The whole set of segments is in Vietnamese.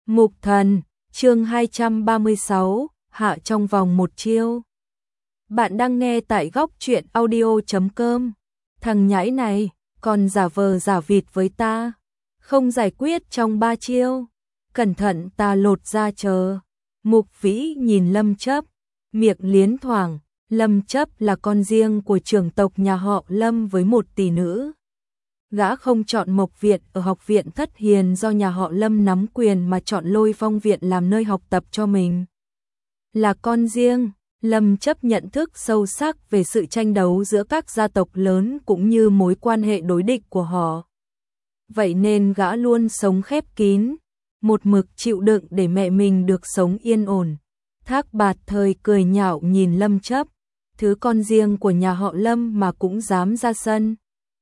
Mục Thần, chương 236, hạ trong vòng một chiêu. Bạn đang nghe tại góc truyện audio.com. Thằng nhãi này, còn giả vờ giả vịt với ta. Không giải quyết trong 3 chiêu. Cẩn thận ta lột ra chờ. Mục Vĩ nhìn Lâm Chấp, miệng liến thoảng. Lâm Chấp là con riêng của trưởng tộc nhà họ Lâm với một tỷ nữ. Gã không chọn Mộc Viện ở học viện Thất Hiền do nhà họ Lâm nắm quyền mà chọn Lôi Phong Viện làm nơi học tập cho mình. Là con riêng, Lâm Chấp nhận thức sâu sắc về sự tranh đấu giữa các gia tộc lớn cũng như mối quan hệ đối địch của họ. Vậy nên gã luôn sống khép kín, một mực chịu đựng để mẹ mình được sống yên ổn. Thác Bạt Thời cười nhạo nhìn Lâm Chấp, thứ con riêng của nhà họ Lâm mà cũng dám ra sân.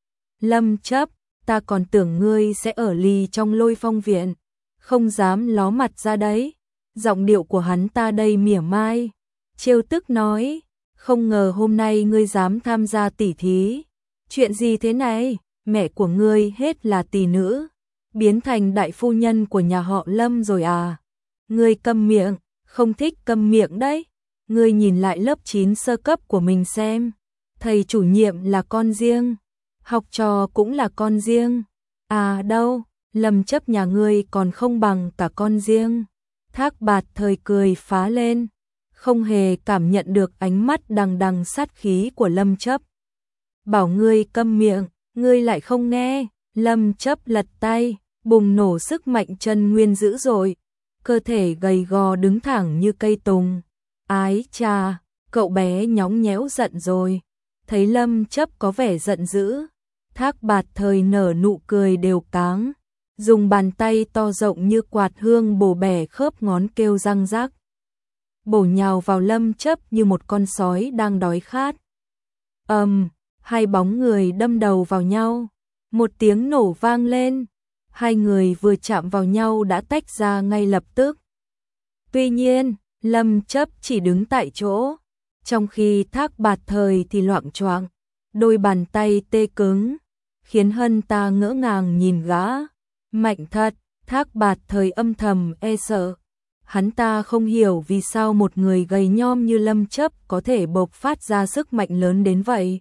Lâm Chấp, ta còn tưởng ngươi sẽ ở lì trong Lôi Phong Viện, không dám ló mặt ra đấy. Giọng điệu của hắn ta đầy mỉa mai, trêu tức nói, không ngờ hôm nay ngươi dám tham gia tỉ thí. Chuyện gì thế này, mẹ của ngươi hết là tỷ nữ, biến thành đại phu nhân của nhà họ Lâm rồi à? Ngươi câm miệng, không thích câm miệng đấy. Ngươi nhìn lại lớp 9 sơ cấp của mình xem, thầy chủ nhiệm là con riêng, học trò cũng là con riêng. À đâu, Lâm Chấp nhà ngươi còn không bằng cả con riêng. Thác Bạt Thời cười phá lên, không hề cảm nhận được ánh mắt đằng đằng sát khí của Lâm Chấp. Bảo ngươi câm miệng, ngươi lại không nghe. Lâm Chấp lật tay, bùng nổ sức mạnh chân nguyên dữ dội, cơ thể gầy gò đứng thẳng như cây tùng. Ái chà, cậu bé nhõng nhẽo giận rồi. Thấy Lâm Chấp có vẻ giận dữ, Thác Bạt Thời nở nụ cười đều cáng, dùng bàn tay to rộng như quạt hương bổ bẻ khớp ngón kêu răng rắc, bổ nhào vào Lâm Chấp như một con sói đang đói khát. Hai bóng người đâm đầu vào nhau, một tiếng nổ vang lên, hai người vừa chạm vào nhau đã tách ra ngay lập tức. Tuy nhiên, Lâm Chấp chỉ đứng tại chỗ, trong khi Thác Bạt Thời thì loạng choạng, đôi bàn tay tê cứng, khiến hân ta ngỡ ngàng nhìn gã. Mạnh thật, Thác Bạt Thời âm thầm e sợ. Hắn ta không hiểu vì sao một người gầy nhom như Lâm Chấp có thể bộc phát ra sức mạnh lớn đến vậy.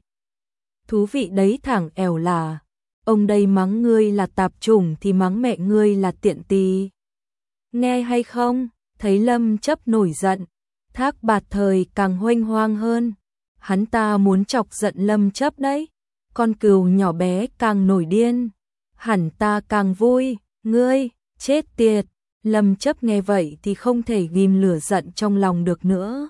Thú vị đấy thẳng ẻo là, ông đây mắng ngươi là tạp chủng thì mắng mẹ ngươi là tiện tì. Nghe hay không? Thấy Lâm Chấp nổi giận, Thác Bạt Thời càng huênh hoang hơn. Hắn ta muốn chọc giận Lâm Chấp đấy. Con cừu nhỏ bé càng nổi điên, hẳn ta càng vui. Ngươi, chết tiệt. Lâm Chấp nghe vậy thì không thể ghim lửa giận trong lòng được nữa.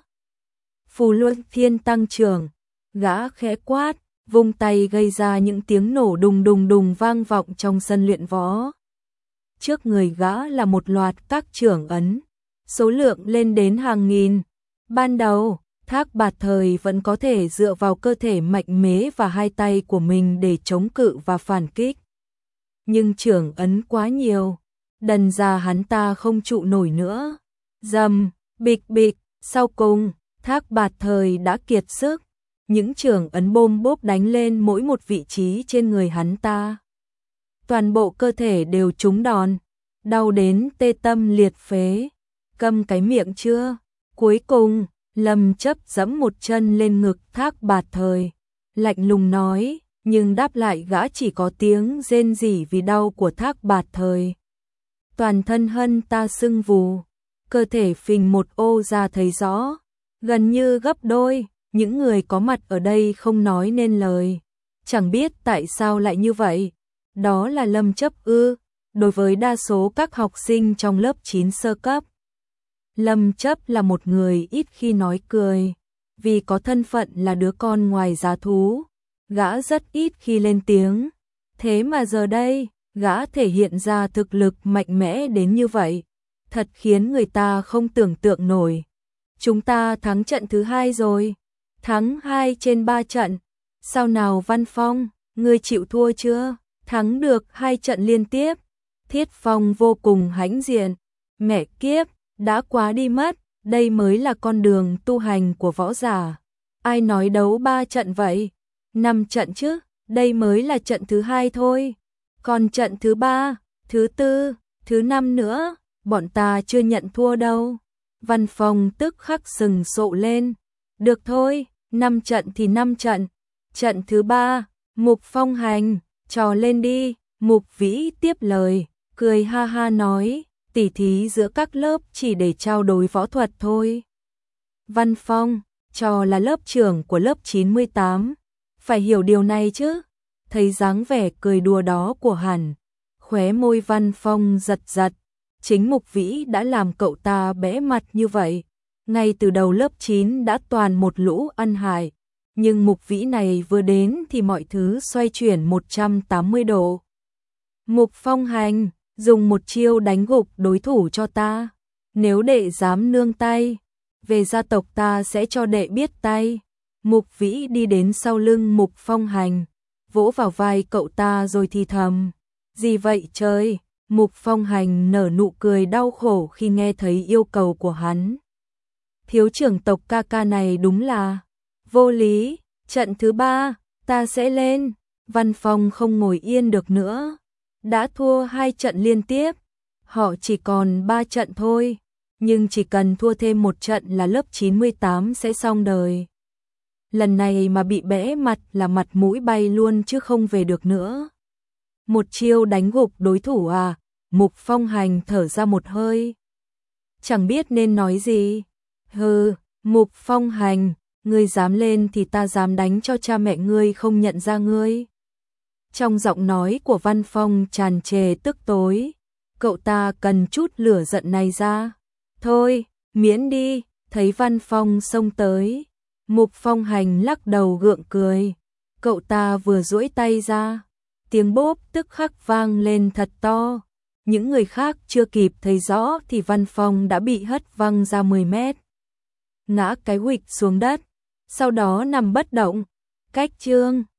Phù Luân Thiên tăng trưởng, gã khẽ quát, vung tay gây ra những tiếng nổ đùng đùng đùng vang vọng trong sân luyện võ. Trước người gã là một loạt các chưởng ấn, số lượng lên đến hàng nghìn. Ban đầu, Thác Bạt Thời vẫn có thể dựa vào cơ thể mạnh mẽ và hai tay của mình để chống cự và phản kích. Nhưng chưởng ấn quá nhiều, đần ra hắn ta không trụ nổi nữa. Rầm, bịch bịch, sau cùng, Thác Bạt Thời đã kiệt sức. Những chưởng ấn bôm bốp đánh lên mỗi một vị trí trên người hắn ta. Toàn bộ cơ thể đều trúng đòn, đau đến tê tâm liệt phế. Câm cái miệng chưa? Cuối cùng, Lâm Chấp giẫm một chân lên ngực Thác Bạt Thời, lạnh lùng nói, nhưng đáp lại gã chỉ có tiếng rên rỉ vì đau của Thác Bạt Thời. Toàn thân hân ta sưng vù, cơ thể phình một ô ra thấy rõ, gần như gấp đôi. Những người có mặt ở đây không nói nên lời, chẳng biết tại sao lại như vậy. Đó là Lâm Chấp ư? Đối với đa số các học sinh trong lớp 9 sơ cấp, Lâm Chấp là một người ít khi nói cười, vì có thân phận là đứa con ngoài giá thú, gã rất ít khi lên tiếng. Thế mà giờ đây, gã thể hiện ra thực lực mạnh mẽ đến như vậy, thật khiến người ta không tưởng tượng nổi. Chúng ta thắng trận thứ 2 rồi. Thắng 2 trên 3 trận. Sao nào Văn Phong, ngươi chịu thua chưa? Thắng được 2 trận liên tiếp. Thiết Phong vô cùng hãnh diện. Mẹ kiếp, đã quá đi mất, đây mới là con đường tu hành của võ giả. Ai nói đấu 3 trận vậy? 5 trận chứ, đây mới là trận thứ 2 thôi. Còn trận thứ 3, thứ 4, thứ 5 nữa, bọn ta chưa nhận thua đâu. Văn Phong tức khắc sừng sộ lên. Được thôi, 5 trận thì 5 trận. Trận thứ 3, Mục Phong hành, trò lên đi. Mục Vĩ tiếp lời, cười ha ha nói, tỉ thí giữa các lớp chỉ để trao đổi võ thuật thôi. Văn Phong, trò là lớp trưởng của lớp 98, phải hiểu điều này chứ. Thấy dáng vẻ cười đùa đó của hắn, khóe môi Văn Phong giật giật. Chính Mục Vĩ đã làm cậu ta bẽ mặt như vậy. Ngay từ đầu lớp 9 đã toàn một lũ ăn hại. Nhưng Mục Vĩ này vừa đến thì mọi thứ xoay chuyển 180 độ. Mục Phong hành, dùng một chiêu đánh gục đối thủ cho ta. Nếu đệ dám nương tay, về gia tộc ta sẽ cho đệ biết tay. Mục Vĩ đi đến sau lưng Mục Phong hành, vỗ vào vai cậu ta rồi thì thầm. Gì vậy trời? Mục Phong hành nở nụ cười đau khổ khi nghe thấy yêu cầu của hắn. Thiếu trưởng tộc ca ca này đúng là vô lý. Trận thứ 3, ta sẽ lên. Văn Phong không ngồi yên được nữa. Đã thua 2 trận liên tiếp, họ chỉ còn 3 trận thôi. Nhưng chỉ cần thua thêm 1 trận là lớp 98 sẽ xong đời. Lần này mà bị bẽ mặt là mặt mũi bay luôn chứ không về được nữa. Một chiêu đánh gục đối thủ à? Mục Phong hành thở ra một hơi. Chẳng biết nên nói gì. Hừ, Mục Phong hành, ngươi dám lên thì ta dám đánh cho cha mẹ ngươi không nhận ra ngươi. Trong giọng nói của Văn Phong tràn trề tức tối. Cậu ta cần chút lửa giận này ra. Thôi, miễn đi. Thấy Văn Phong xông tới, Mục Phong hành lắc đầu gượng cười. Cậu ta vừa duỗi tay ra, tiếng bốp tức khắc vang lên thật to. Những người khác chưa kịp thấy rõ thì Văn Phong đã bị hất văng ra 10 mét. Ngã cái huỵch xuống đất, sau đó nằm bất động. Cách chương